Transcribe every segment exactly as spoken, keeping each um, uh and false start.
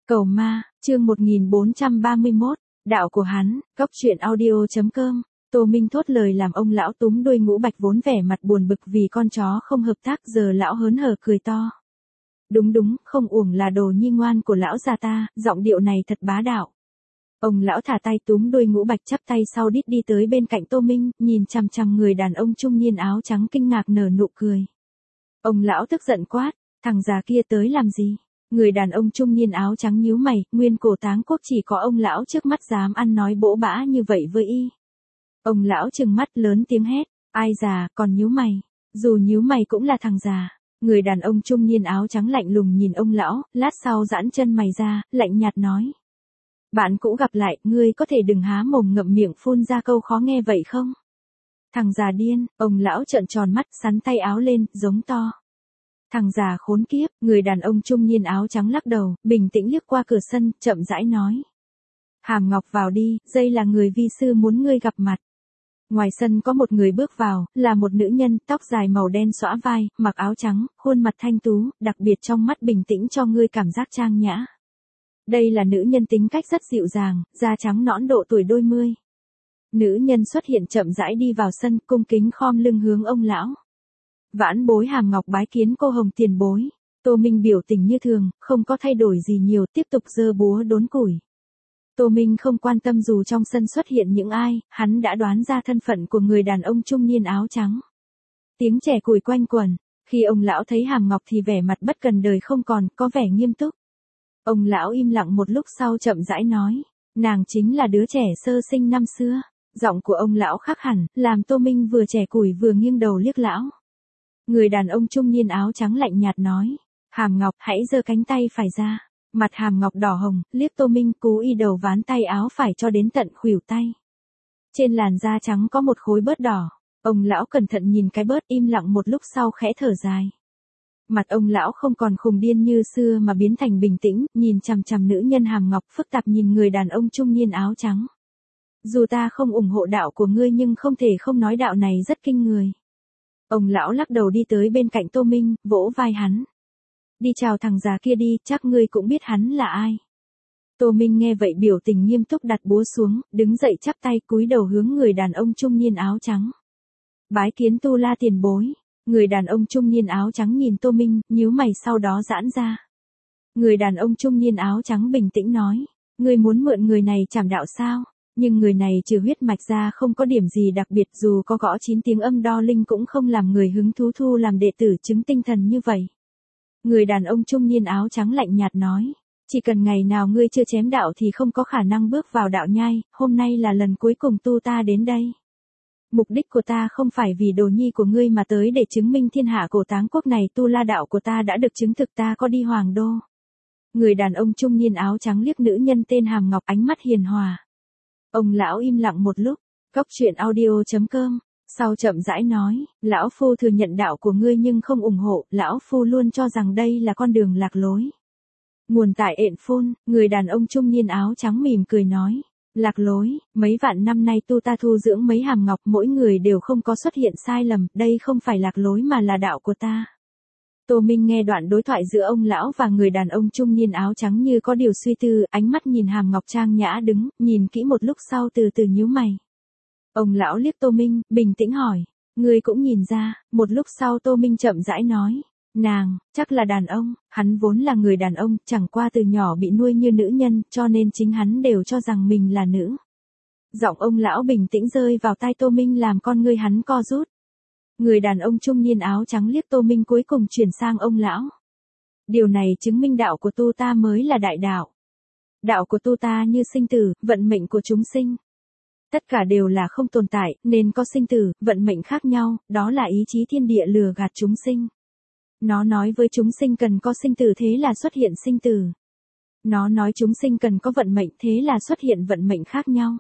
Cầu ma, chương một nghìn bốn trăm ba mươi mốt, đạo của hắn, cóc truyện audio.com. Tô Minh thốt lời làm ông lão túm đuôi Ngũ Bạch vốn vẻ mặt buồn bực vì con chó không hợp tác, giờ lão hớn hở cười to. Đúng đúng, không uổng là đồ nhi ngoan của lão già ta, giọng điệu này thật bá đạo. Ông lão thả tay túm đuôi Ngũ Bạch, chắp tay sau đít đi tới bên cạnh Tô Minh, nhìn chằm chằm người đàn ông trung niên áo trắng kinh ngạc nở nụ cười. Ông lão tức giận quát, thằng già kia tới làm gì? Người đàn ông trung niên áo trắng nhíu mày, nguyên cổ Táng Quốc chỉ có ông lão trước mắt dám ăn nói bỗ bã như vậy với y. Ông lão trừng mắt lớn tiếng hét, ai già, còn nhíu mày, dù nhíu mày cũng là thằng già. Người đàn ông trung niên áo trắng lạnh lùng nhìn ông lão, lát sau giãn chân mày ra, lạnh nhạt nói. Bạn cũ gặp lại, ngươi có thể đừng há mồm ngậm miệng phun ra câu khó nghe vậy không? Thằng già điên, ông lão trợn tròn mắt, sắn tay áo lên, giống to. Thằng già khốn kiếp, người đàn ông trung niên áo trắng lắc đầu, bình tĩnh liếc qua cửa sân, chậm rãi nói. Hàm Ngọc vào đi, đây là người vi sư muốn ngươi gặp mặt. Ngoài sân có một người bước vào, là một nữ nhân, tóc dài màu đen xõa vai, mặc áo trắng, khuôn mặt thanh tú, đặc biệt trong mắt bình tĩnh cho ngươi cảm giác trang nhã. Đây là nữ nhân tính cách rất dịu dàng, da trắng nõn độ tuổi đôi mươi. Nữ nhân xuất hiện chậm rãi đi vào sân, cung kính khom lưng hướng ông lão. Vãn bối Hàm Ngọc bái kiến cô Hồng tiền bối. Tô Minh biểu tình như thường, không có thay đổi gì nhiều, tiếp tục giơ búa đốn củi. Tô Minh không quan tâm dù trong sân xuất hiện những ai, hắn đã đoán ra thân phận của người đàn ông trung niên áo trắng. Tiếng trẻ củi quanh quẩn, khi ông lão thấy Hàm Ngọc thì vẻ mặt bất cần đời không còn, có vẻ nghiêm túc. Ông lão im lặng một lúc sau chậm rãi nói, nàng chính là đứa trẻ sơ sinh năm xưa. Giọng của ông lão khác hẳn, làm Tô Minh vừa trẻ củi vừa nghiêng đầu liếc lão. Người đàn ông trung niên áo trắng lạnh nhạt nói, Hàm Ngọc hãy giơ cánh tay phải ra. Mặt Hàm Ngọc đỏ hồng, liếc Tô Minh, cú y đầu ván tay áo phải cho đến tận khuỷu tay. Trên làn da trắng có một khối bớt đỏ. Ông lão cẩn thận nhìn cái bớt, im lặng một lúc sau khẽ thở dài. Mặt ông lão không còn khùng điên như xưa mà biến thành bình tĩnh, nhìn chằm chằm nữ nhân Hàm Ngọc, phức tạp nhìn người đàn ông trung niên áo trắng. Dù ta không ủng hộ đạo của ngươi nhưng không thể không nói đạo này rất kinh người. Ông lão lắc đầu đi tới bên cạnh Tô Minh, vỗ vai hắn. Đi chào thằng già kia đi, chắc ngươi cũng biết hắn là ai. Tô Minh nghe vậy biểu tình nghiêm túc đặt búa xuống, đứng dậy chắp tay cúi đầu hướng người đàn ông trung niên áo trắng. Bái kiến Tu La tiền bối. Người đàn ông trung niên áo trắng nhìn Tô Minh, nhíu mày sau đó giãn ra. Người đàn ông trung niên áo trắng bình tĩnh nói, ngươi muốn mượn người này trảm đạo sao? Nhưng người này trừ huyết mạch ra không có điểm gì đặc biệt, dù có gõ chín tiếng âm đo linh cũng không làm người hứng thú thu làm đệ tử chứng tinh thần như vậy. Người đàn ông trung niên áo trắng lạnh nhạt nói, chỉ cần ngày nào ngươi chưa chém đạo thì không có khả năng bước vào đạo nhai, hôm nay là lần cuối cùng tu ta đến đây. Mục đích của ta không phải vì đồ nhi của ngươi mà tới để chứng minh thiên hạ cổ Táng Quốc này tu la đạo của ta đã được chứng thực, ta có đi Hoàng Đô. Người đàn ông trung niên áo trắng liếc nữ nhân tên Hàm Ngọc, ánh mắt hiền hòa. Ông lão im lặng một lúc, cóc truyện audio.com, sau chậm rãi nói, lão phu thừa nhận đạo của ngươi nhưng không ủng hộ, lão phu luôn cho rằng đây là con đường lạc lối. Nguồn tại ện phun, người đàn ông trung niên áo trắng mỉm cười nói, lạc lối, mấy vạn năm nay tu ta thu dưỡng mấy Hàm Ngọc, mỗi người đều không có xuất hiện sai lầm, đây không phải lạc lối mà là đạo của ta. Tô Minh nghe đoạn đối thoại giữa ông lão và người đàn ông trung niên áo trắng như có điều suy tư, ánh mắt nhìn Hàm Ngọc trang nhã đứng, nhìn kỹ một lúc sau từ từ nhíu mày. Ông lão liếc Tô Minh, bình tĩnh hỏi, ngươi cũng nhìn ra, một lúc sau Tô Minh chậm rãi nói, nàng, chắc là đàn ông, hắn vốn là người đàn ông, chẳng qua từ nhỏ bị nuôi như nữ nhân, cho nên chính hắn đều cho rằng mình là nữ. Giọng ông lão bình tĩnh rơi vào tai Tô Minh làm con ngươi hắn co rút. Người đàn ông trung niên áo trắng liếc Tô Minh cuối cùng chuyển sang ông lão. Điều này chứng minh đạo của tu ta mới là đại đạo. Đạo của tu ta như sinh tử, vận mệnh của chúng sinh. Tất cả đều là không tồn tại, nên có sinh tử, vận mệnh khác nhau, đó là ý chí thiên địa lừa gạt chúng sinh. Nó nói với chúng sinh cần có sinh tử, thế là xuất hiện sinh tử. Nó nói chúng sinh cần có vận mệnh, thế là xuất hiện vận mệnh khác nhau.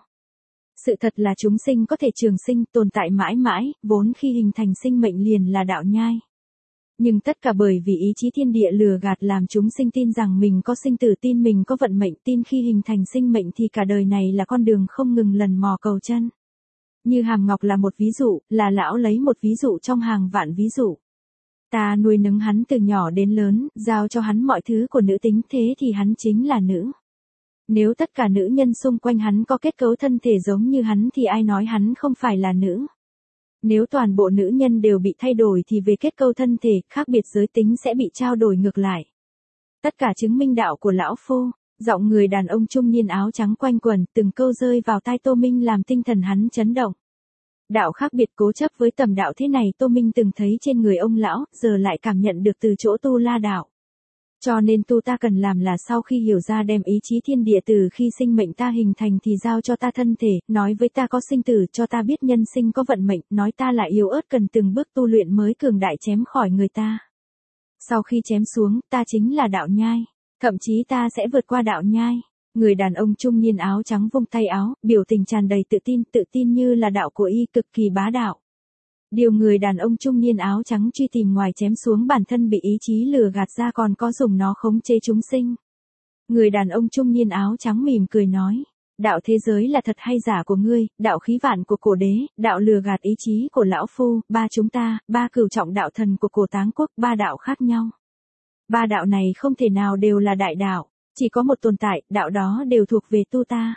Sự thật là chúng sinh có thể trường sinh, tồn tại mãi mãi, vốn khi hình thành sinh mệnh liền là đạo nhai. Nhưng tất cả bởi vì ý chí thiên địa lừa gạt làm chúng sinh tin rằng mình có sinh tử, tin mình có vận mệnh, tin khi hình thành sinh mệnh thì cả đời này là con đường không ngừng lần mò cầu chân. Như Hàm Ngọc là một ví dụ, là lão lấy một ví dụ trong hàng vạn ví dụ. Ta nuôi nấng hắn từ nhỏ đến lớn, giao cho hắn mọi thứ của nữ tính, thế thì hắn chính là nữ. Nếu tất cả nữ nhân xung quanh hắn có kết cấu thân thể giống như hắn thì ai nói hắn không phải là nữ. Nếu toàn bộ nữ nhân đều bị thay đổi thì về kết cấu thân thể, khác biệt giới tính sẽ bị trao đổi ngược lại. Tất cả chứng minh đạo của lão phu. Giọng người đàn ông trung niên áo trắng quanh quẩn, từng câu rơi vào tai Tô Minh làm tinh thần hắn chấn động. Đạo khác biệt cố chấp với tầm đạo thế này Tô Minh từng thấy trên người ông lão, giờ lại cảm nhận được từ chỗ Tu La đạo. Cho nên tu ta cần làm là sau khi hiểu ra đem ý chí thiên địa từ khi sinh mệnh ta hình thành thì giao cho ta thân thể, nói với ta có sinh tử, cho ta biết nhân sinh có vận mệnh, nói ta là yếu ớt cần từng bước tu luyện mới cường đại chém khỏi người ta. Sau khi chém xuống, ta chính là đạo nhai. Thậm chí ta sẽ vượt qua đạo nhai. Người đàn ông trung niên áo trắng vung tay áo, biểu tình tràn đầy tự tin, tự tin như là đạo của y cực kỳ bá đạo. Điều người đàn ông trung niên áo trắng truy tìm ngoài chém xuống bản thân bị ý chí lừa gạt ra còn có dùng nó khống chế chúng sinh. Người đàn ông trung niên áo trắng mỉm cười nói, đạo thế giới là thật hay giả của ngươi, đạo khí vạn của cổ đế, đạo lừa gạt ý chí của lão phu, ba chúng ta, ba cửu trọng đạo thần của cổ Táng quốc, ba đạo khác nhau. Ba đạo này không thể nào đều là đại đạo, chỉ có một tồn tại, đạo đó đều thuộc về tu ta.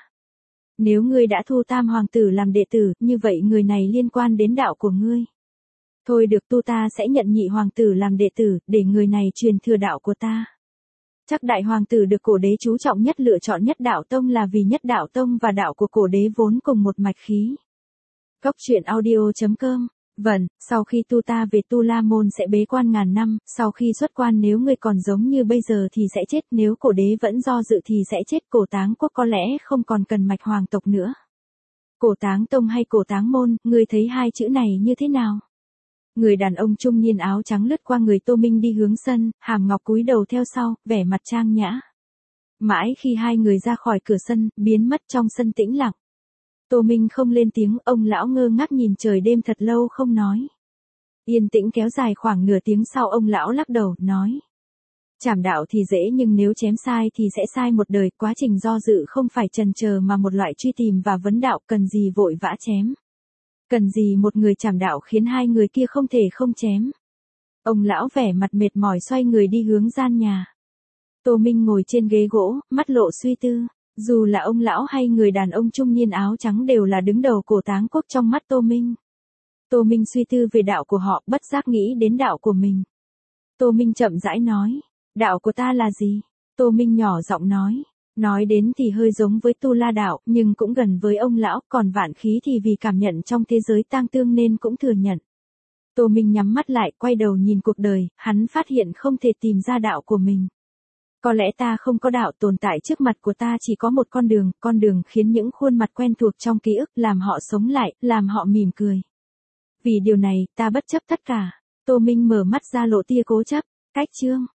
Nếu ngươi đã thu Tam hoàng tử làm đệ tử, như vậy người này liên quan đến đạo của ngươi. Thôi được, tu ta sẽ nhận Nhị hoàng tử làm đệ tử, để người này truyền thừa đạo của ta. Chắc Đại hoàng tử được cổ đế chú trọng nhất lựa chọn Nhất Đạo Tông là vì Nhất Đạo Tông và đạo của cổ đế vốn cùng một mạch khí. Cốc truyện audio chấm com. Vâng, sau khi tu ta về Tu La Môn sẽ bế quan ngàn năm, sau khi xuất quan nếu ngươi còn giống như bây giờ thì sẽ chết, nếu cổ đế vẫn do dự thì sẽ chết, cổ Táng quốc có lẽ không còn cần mạch hoàng tộc nữa. Cổ Táng Tông hay cổ Táng Môn, ngươi thấy hai chữ này như thế nào? Người đàn ông trung niên áo trắng lướt qua người Tô Minh đi hướng sân, Hàm Ngọc cúi đầu theo sau, vẻ mặt trang nhã. Mãi khi hai người ra khỏi cửa sân, biến mất trong sân tĩnh lặng. Tô Minh không lên tiếng, ông lão ngơ ngác nhìn trời đêm thật lâu không nói. Yên tĩnh kéo dài khoảng nửa tiếng sau ông lão lắc đầu, nói. Trảm đạo thì dễ nhưng nếu chém sai thì sẽ sai một đời, quá trình do dự không phải chần chờ mà một loại truy tìm và vấn đạo, cần gì vội vã chém. Cần gì một người trảm đạo khiến hai người kia không thể không chém. Ông lão vẻ mặt mệt mỏi xoay người đi hướng gian nhà. Tô Minh ngồi trên ghế gỗ, mắt lộ suy tư. Dù là ông lão hay người đàn ông trung niên áo trắng đều là đứng đầu cổ Táng quốc trong mắt Tô Minh. Tô Minh suy tư về đạo của họ, bất giác nghĩ đến đạo của mình. Tô Minh chậm rãi nói, đạo của ta là gì? Tô Minh nhỏ giọng nói, nói đến thì hơi giống với Tu La đạo, nhưng cũng gần với ông lão, còn vạn khí thì vì cảm nhận trong thế giới tang tương nên cũng thừa nhận. Tô Minh nhắm mắt lại, quay đầu nhìn cuộc đời, hắn phát hiện không thể tìm ra đạo của mình. Có lẽ ta không có đạo, tồn tại trước mặt của ta chỉ có một con đường, con đường khiến những khuôn mặt quen thuộc trong ký ức làm họ sống lại, làm họ mỉm cười. Vì điều này, ta bất chấp tất cả. Tô Minh mở mắt ra lộ tia cố chấp. Cách chương.